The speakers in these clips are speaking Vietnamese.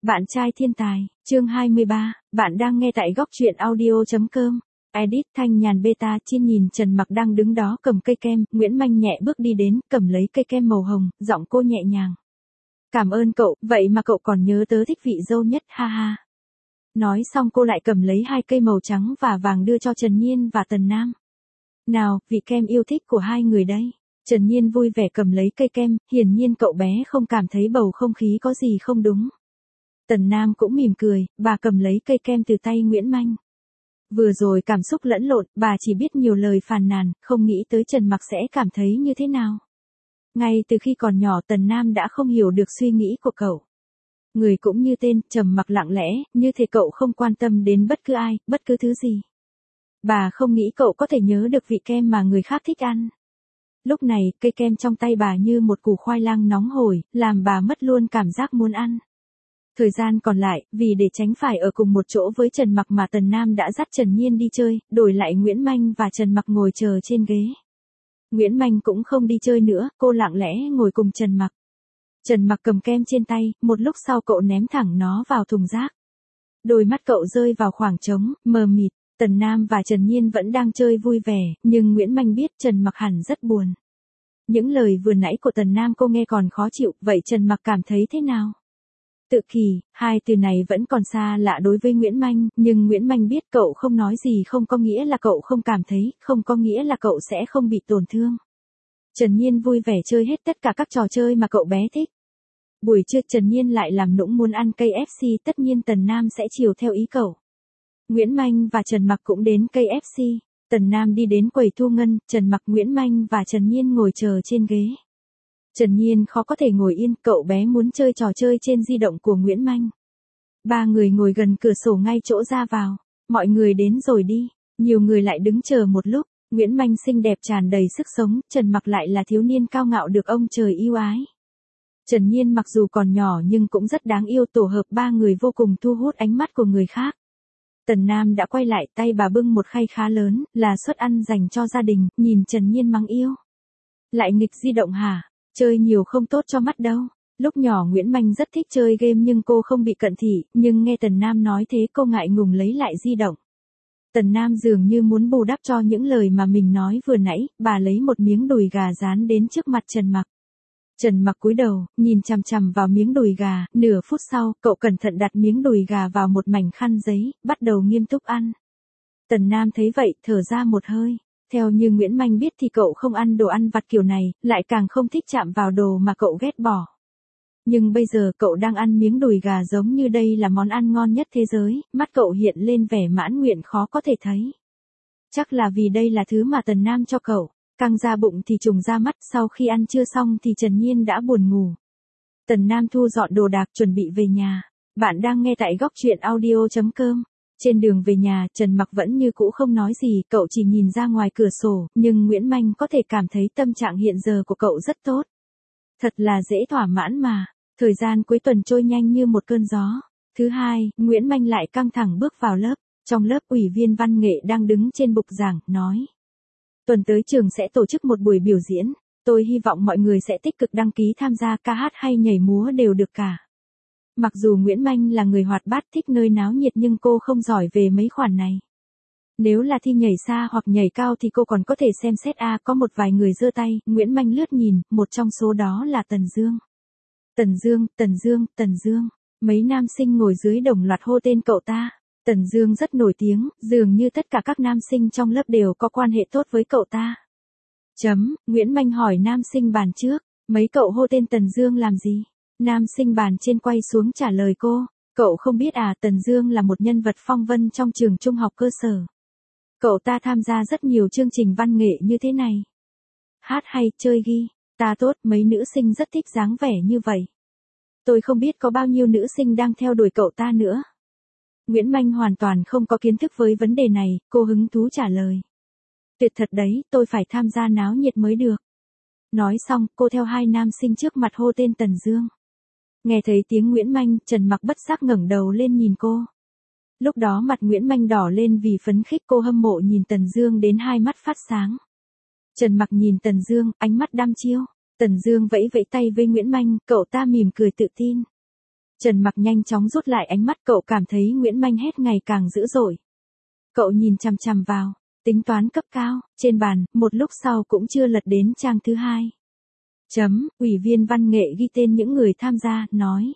Bạn trai thiên tài, chương 23, bạn đang nghe tại góc truyện audio.com. Edit Thanh Nhàn Beta. Chiên nhìn Trần Mặc đang đứng đó cầm cây kem, Nguyễn Manh nhẹ bước đi đến, cầm lấy cây kem màu hồng, giọng cô nhẹ nhàng. Cảm ơn cậu, vậy mà cậu còn nhớ tớ thích vị dâu nhất, ha ha. Nói xong cô lại cầm lấy hai cây màu trắng và vàng đưa cho Trần Nhiên và Tần Nam. Nào, vị kem yêu thích của hai người đây. Trần Nhiên vui vẻ cầm lấy cây kem, hiển nhiên cậu bé không cảm thấy bầu không khí có gì không đúng. Tần Nam cũng mỉm cười, bà cầm lấy cây kem từ tay Nguyễn Manh. Vừa rồi cảm xúc lẫn lộn, bà chỉ biết nhiều lời phàn nàn, không nghĩ tới Trần Mặc sẽ cảm thấy như thế nào. Ngay từ khi còn nhỏ Tần Nam đã không hiểu được suy nghĩ của cậu. Người cũng như tên, trầm mặc lặng lẽ, như thể cậu không quan tâm đến bất cứ ai, bất cứ thứ gì. Bà không nghĩ cậu có thể nhớ được vị kem mà người khác thích ăn. Lúc này, cây kem trong tay bà như một củ khoai lang nóng hổi, làm bà mất luôn cảm giác muốn ăn. Thời gian còn lại, vì để tránh phải ở cùng một chỗ với Trần Mặc mà Tần Nam đã dắt Trần Nhiên đi chơi, đổi lại Nguyễn Manh và Trần Mặc ngồi chờ trên ghế. Nguyễn Manh cũng không đi chơi nữa, cô lặng lẽ ngồi cùng Trần Mặc. Trần Mặc cầm kem trên tay, một lúc sau cậu ném thẳng nó vào thùng rác. Đôi mắt cậu rơi vào khoảng trống, mờ mịt. Tần Nam và Trần Nhiên vẫn đang chơi vui vẻ, nhưng Nguyễn Manh biết Trần Mặc hẳn rất buồn. Những lời vừa nãy của Tần Nam cô nghe còn khó chịu, vậy Trần Mặc cảm thấy thế nào? Tự kỷ, hai từ này vẫn còn xa lạ đối với Nguyễn Manh, nhưng Nguyễn Manh biết cậu không nói gì không có nghĩa là cậu không cảm thấy, không có nghĩa là cậu sẽ không bị tổn thương. Trần Nhiên vui vẻ chơi hết tất cả các trò chơi mà cậu bé thích. Buổi trưa Trần Nhiên lại làm nũng muốn ăn KFC, tất nhiên Tần Nam sẽ chiều theo ý cậu. Nguyễn Manh và Trần Mặc cũng đến KFC. Tần Nam đi đến quầy thu ngân, Trần Mặc, Nguyễn Manh và Trần Nhiên ngồi chờ trên ghế. Trần Nhiên khó có thể ngồi yên, cậu bé muốn chơi trò chơi trên di động của Nguyễn Manh. Ba người ngồi gần cửa sổ ngay chỗ ra vào. Mọi người đến rồi đi. Nhiều người lại đứng chờ một lúc. Nguyễn Manh xinh đẹp tràn đầy sức sống, Trần Mặc lại là thiếu niên cao ngạo được ông trời yêu ái. Trần Nhiên mặc dù còn nhỏ nhưng cũng rất đáng yêu, tổ hợp ba người vô cùng thu hút ánh mắt của người khác. Tần Nam đã quay lại, tay bà bưng một khay khá lớn, là suất ăn dành cho gia đình, nhìn Trần Nhiên mắng yêu. Lại nghịch di động hả? Chơi nhiều không tốt cho mắt đâu. Lúc nhỏ Nguyễn Manh rất thích chơi game nhưng cô không bị cận thị, nhưng nghe Tần Nam nói thế cô ngại ngùng lấy lại di động. Tần Nam dường như muốn bù đắp cho những lời mà mình nói vừa nãy, bà lấy một miếng đùi gà rán đến trước mặt Trần Mặc. Trần Mặc cúi đầu, nhìn chằm chằm vào miếng đùi gà, nửa phút sau, cậu cẩn thận đặt miếng đùi gà vào một mảnh khăn giấy, bắt đầu nghiêm túc ăn. Tần Nam thấy vậy, thở ra một hơi. Theo như Nguyễn Manh biết thì cậu không ăn đồ ăn vặt kiểu này, lại càng không thích chạm vào đồ mà cậu ghét bỏ. Nhưng bây giờ cậu đang ăn miếng đùi gà giống như đây là món ăn ngon nhất thế giới, mắt cậu hiện lên vẻ mãn nguyện khó có thể thấy. Chắc là vì đây là thứ mà Tần Nam cho cậu. Căng ra bụng thì trùng ra mắt, sau khi ăn trưa xong thì Trần Nhiên đã buồn ngủ. Tần Nam thu dọn đồ đạc chuẩn bị về nhà. Bạn đang nghe tại góc truyện audio.com. Trên đường về nhà, Trần Mặc vẫn như cũ không nói gì, cậu chỉ nhìn ra ngoài cửa sổ, nhưng Nguyễn Manh có thể cảm thấy tâm trạng hiện giờ của cậu rất tốt. Thật là dễ thỏa mãn mà. Thời gian cuối tuần trôi nhanh như một cơn gió. Thứ hai, Nguyễn Manh lại căng thẳng bước vào lớp. Trong lớp ủy viên văn nghệ đang đứng trên bục giảng, nói. Tuần tới trường sẽ tổ chức một buổi biểu diễn, tôi hy vọng mọi người sẽ tích cực đăng ký tham gia, ca hát hay nhảy múa đều được cả. Mặc dù Nguyễn Manh là người hoạt bát thích nơi náo nhiệt nhưng cô không giỏi về mấy khoản này. Nếu là thi nhảy xa hoặc nhảy cao thì cô còn có thể xem xét có một vài người giơ tay, Nguyễn Manh lướt nhìn, một trong số đó là Tần Dương. Tần Dương, Tần Dương, Tần Dương, mấy nam sinh ngồi dưới đồng loạt hô tên cậu ta. Tần Dương rất nổi tiếng, dường như tất cả các nam sinh trong lớp đều có quan hệ tốt với cậu ta. Nguyễn Manh hỏi nam sinh bàn trước, mấy cậu hô tên Tần Dương làm gì? Nam sinh bàn trên quay xuống trả lời cô, cậu không biết Tần Dương là một nhân vật phong vân trong trường trung học cơ sở. Cậu ta tham gia rất nhiều chương trình văn nghệ như thế này. Hát hay, chơi guitar tốt, mấy nữ sinh rất thích dáng vẻ như vậy. Tôi không biết có bao nhiêu nữ sinh đang theo đuổi cậu ta nữa. Nguyễn Manh hoàn toàn không có kiến thức với vấn đề này, cô hứng thú trả lời. Tuyệt thật đấy, tôi phải tham gia náo nhiệt mới được. Nói xong, cô theo hai nam sinh trước mặt hô tên Tần Dương. Nghe thấy tiếng Nguyễn Manh, Trần Mặc bất giác ngẩng đầu lên nhìn cô. Lúc đó mặt Nguyễn Manh đỏ lên vì phấn khích, cô hâm mộ nhìn Tần Dương đến hai mắt phát sáng. Trần Mặc nhìn Tần Dương, ánh mắt đăm chiêu. Tần Dương vẫy vẫy tay với Nguyễn Manh, cậu ta mỉm cười tự tin. Trần Mặc nhanh chóng rút lại ánh mắt, cậu cảm thấy Nguyễn Manh hét ngày càng dữ dội. Cậu nhìn chằm chằm vào, tính toán cấp cao, trên bàn, một lúc sau cũng chưa lật đến trang thứ 2. Ủy viên văn nghệ ghi tên những người tham gia, nói.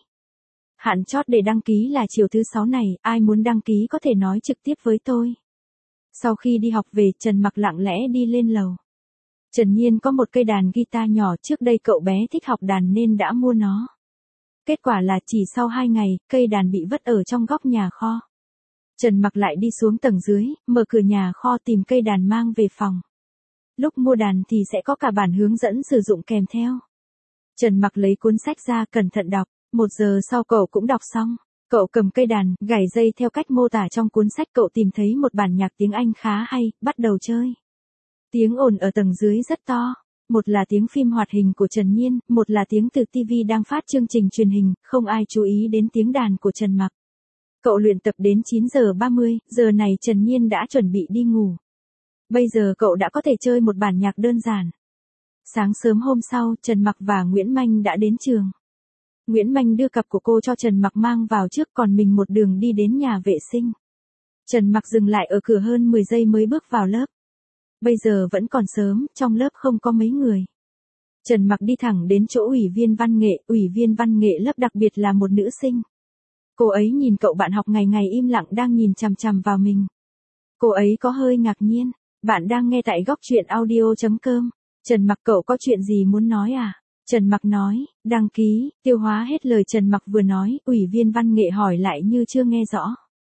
Hạn chót để đăng ký là chiều thứ 6 này, ai muốn đăng ký có thể nói trực tiếp với tôi. Sau khi đi học về, Trần Mặc lặng lẽ đi lên lầu. Trần Nhiên có một cây đàn guitar nhỏ, trước đây cậu bé thích học đàn nên đã mua nó. Kết quả là chỉ sau 2 ngày, cây đàn bị vứt ở trong góc nhà kho. Trần Mặc lại đi xuống tầng dưới, mở cửa nhà kho tìm cây đàn mang về phòng. Lúc mua đàn thì sẽ có cả bản hướng dẫn sử dụng kèm theo. Trần Mặc lấy cuốn sách ra cẩn thận đọc, 1 giờ sau cậu cũng đọc xong. Cậu cầm cây đàn, gảy dây theo cách mô tả trong cuốn sách, cậu tìm thấy một bản nhạc tiếng Anh khá hay, bắt đầu chơi. Tiếng ồn ở tầng dưới rất to. Một là tiếng phim hoạt hình của Trần Nhiên, một là tiếng từ TV đang phát chương trình truyền hình, không ai chú ý đến tiếng đàn của Trần Mặc. Cậu luyện tập đến 9 giờ 30, giờ này Trần Nhiên đã chuẩn bị đi ngủ. Bây giờ cậu đã có thể chơi một bản nhạc đơn giản. Sáng sớm hôm sau, Trần Mặc và Nguyễn Manh đã đến trường. Nguyễn Manh đưa cặp của cô cho Trần Mặc mang vào trước, còn mình một đường đi đến nhà vệ sinh. Trần Mặc dừng lại ở cửa hơn 10 giây mới bước vào lớp. Bây giờ vẫn còn sớm, trong lớp không có mấy người. Trần Mặc đi thẳng đến chỗ ủy viên văn nghệ lớp, đặc biệt là một nữ sinh. Cô ấy nhìn cậu bạn học ngày ngày im lặng đang nhìn chằm chằm vào mình. Cô ấy có hơi ngạc nhiên. Bạn đang nghe tại góc truyện audio.com. Trần Mặc, cậu có chuyện gì muốn nói à? Trần Mặc nói, đăng ký, tiêu hóa hết lời Trần Mặc vừa nói, ủy viên văn nghệ hỏi lại như chưa nghe rõ.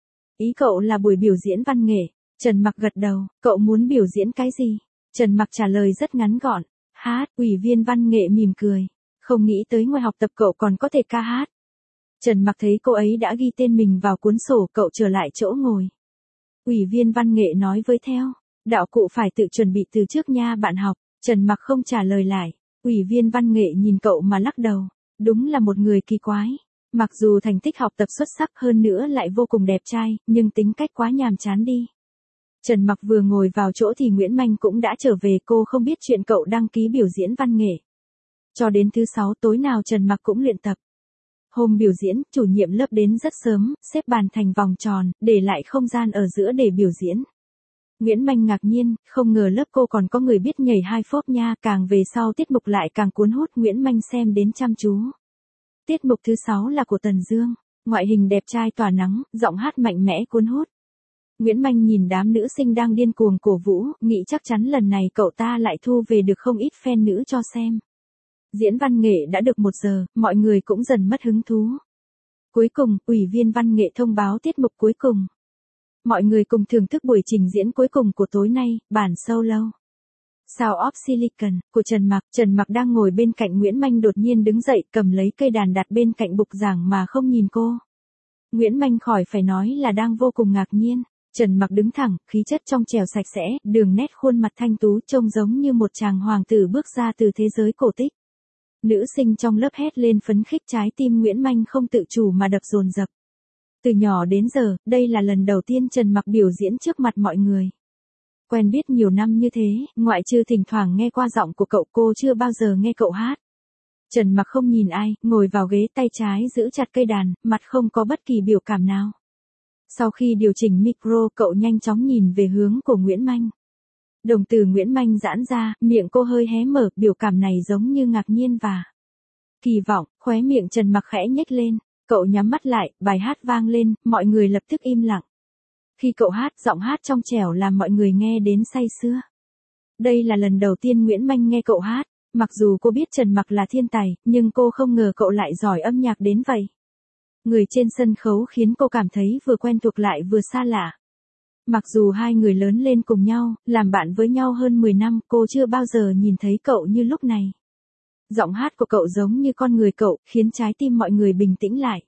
Ý cậu là buổi biểu diễn văn nghệ. Trần Mặc gật đầu, cậu muốn biểu diễn cái gì? Trần Mặc trả lời rất ngắn gọn, hát. Ủy viên văn nghệ mỉm cười, không nghĩ tới ngoài học tập cậu còn có thể ca hát. Trần Mặc thấy cô ấy đã ghi tên mình vào cuốn sổ, cậu trở lại chỗ ngồi. Ủy viên văn nghệ nói với theo, đạo cụ phải tự chuẩn bị từ trước nha bạn học. Trần Mặc không trả lời lại. Ủy viên văn nghệ nhìn cậu mà lắc đầu, đúng là một người kỳ quái. Mặc dù thành tích học tập xuất sắc, hơn nữa lại vô cùng đẹp trai, nhưng tính cách quá nhàm chán đi. Trần Mặc vừa ngồi vào chỗ thì Nguyễn Manh cũng đã trở về, cô không biết chuyện cậu đăng ký biểu diễn văn nghệ. Cho đến thứ 6 tối nào Trần Mặc cũng luyện tập. Hôm biểu diễn, chủ nhiệm lớp đến rất sớm, xếp bàn thành vòng tròn, để lại không gian ở giữa để biểu diễn. Nguyễn Manh ngạc nhiên, không ngờ lớp cô còn có người biết nhảy hai phốp nha, càng về sau tiết mục lại càng cuốn hút, Nguyễn Manh xem đến chăm chú. Tiết mục thứ 6 là của Tần Dương, ngoại hình đẹp trai tỏa nắng, giọng hát mạnh mẽ cuốn hút. Nguyễn Manh nhìn đám nữ sinh đang điên cuồng cổ vũ, nghĩ chắc chắn lần này cậu ta lại thu về được không ít fan nữ cho xem. Diễn văn nghệ đã được 1 giờ, mọi người cũng dần mất hứng thú. Cuối cùng, ủy viên văn nghệ thông báo tiết mục cuối cùng. Mọi người cùng thưởng thức buổi trình diễn cuối cùng của tối nay, bản solo Sound of Silicon của Trần Mặc. Trần Mặc đang ngồi bên cạnh Nguyễn Manh đột nhiên đứng dậy, cầm lấy cây đàn đặt bên cạnh bục giảng mà không nhìn cô. Nguyễn Manh khỏi phải nói là đang vô cùng ngạc nhiên. Trần Mặc đứng thẳng, khí chất trong trẻo sạch sẽ, đường nét khuôn mặt thanh tú trông giống như một chàng hoàng tử bước ra từ thế giới cổ tích. Nữ sinh trong lớp hét lên phấn khích, trái tim Nguyễn Manh không tự chủ mà đập dồn dập. Từ nhỏ đến giờ, đây là lần đầu tiên Trần Mặc biểu diễn trước mặt mọi người. Quen biết nhiều năm như thế, ngoại trừ thỉnh thoảng nghe qua giọng của cậu, cô chưa bao giờ nghe cậu hát. Trần Mặc không nhìn ai, ngồi vào ghế, tay trái giữ chặt cây đàn, mặt không có bất kỳ biểu cảm nào. Sau khi điều chỉnh micro, cậu nhanh chóng nhìn về hướng của Nguyễn Manh. Đồng tử Nguyễn Manh giãn ra, miệng cô hơi hé mở, biểu cảm này giống như ngạc nhiên và kỳ vọng. Khóe miệng Trần Mặc khẽ nhếch lên, cậu nhắm mắt lại, bài hát vang lên, mọi người lập tức im lặng. Khi cậu hát, giọng hát trong trẻo làm mọi người nghe đến say sưa. Đây là lần đầu tiên Nguyễn Manh nghe cậu hát, mặc dù cô biết Trần Mặc là thiên tài, nhưng cô không ngờ cậu lại giỏi âm nhạc đến vậy. Người trên sân khấu khiến cô cảm thấy vừa quen thuộc lại vừa xa lạ. Mặc dù hai người lớn lên cùng nhau, làm bạn với nhau hơn 10 năm, cô chưa bao giờ nhìn thấy cậu như lúc này. Giọng hát của cậu giống như con người cậu, khiến trái tim mọi người bình tĩnh lại.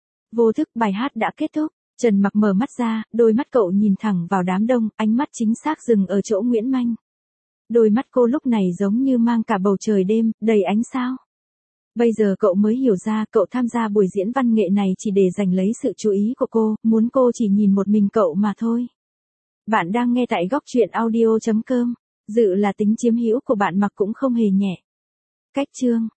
Vô thức bài hát đã kết thúc, Trần Mặc mở mắt ra, đôi mắt cậu nhìn thẳng vào đám đông, ánh mắt chính xác dừng ở chỗ Nguyễn Manh. Đôi mắt cô lúc này giống như mang cả bầu trời đêm, đầy ánh sao. Bây giờ cậu mới hiểu ra, cậu tham gia buổi diễn văn nghệ này chỉ để giành lấy sự chú ý của cô, muốn cô chỉ nhìn một mình cậu mà thôi. Bạn đang nghe tại góc truyện audio.com. Dự là tính chiếm hữu của bạn Mặc cũng không hề nhẹ. Cách chương